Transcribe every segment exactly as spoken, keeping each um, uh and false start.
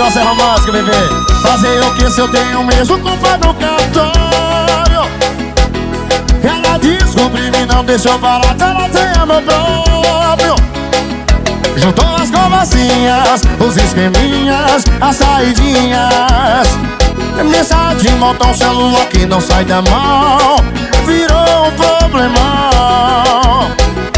Fazer romântica, bebê. Fazer o que se eu tenho mesmo culpa no cartório? Ela descobriu e não deixou barato, ela tem amor próprio. Juntou as conversinhas, os esqueminhas, as saidinhas. Mensagem de montão, celular que não sai da mão. Virou um problemão.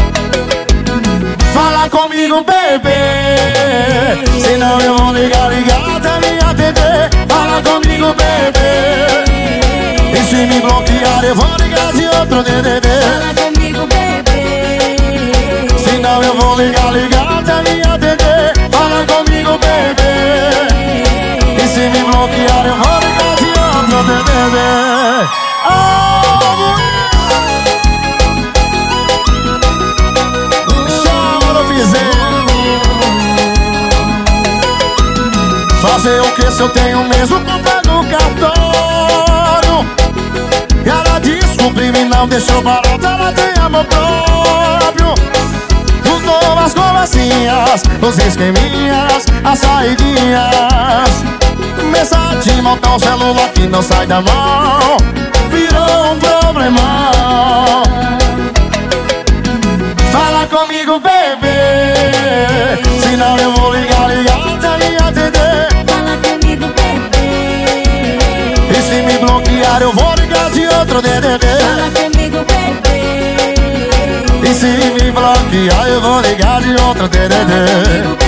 Fala comigo, bebê, senão eu vou ligar, ligar até me atender. Fala comigo, bebê, e se me bloquear eu vou ligar de outro D D D. Fala comigo, bebê, senão eu vou ligar, ligar até me atender. Fala comigo, bebê, e se me bloquear eu vou ligar de outro D D D. Oh, chama no piseiro. Fazer o que se eu tenho mesmo conta no cartório? Ela descobriu e não deixou barato, ela tem amor próprio. Juntou as conversinhas, os esqueminhas, as saidinhas. Mensagem, montar um celular que não sai da mão. Virou um problemão. Fala comigo, bebê, senão eu vou ligar, ligar até me atender. fala comigo, bebê, E se me bloquear eu vou ligar de outro D D D. fala comigo, bebê, E se me bloquear eu vou ligar de outro D D fala D. comigo,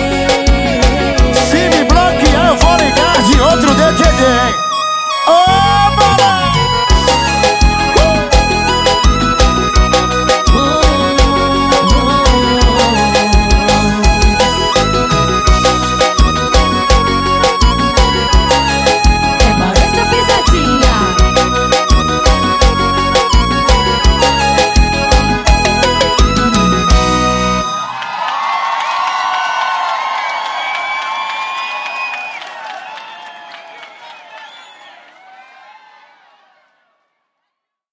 bebê. Se me bloquear eu vou ligar de outro D D D. Oh!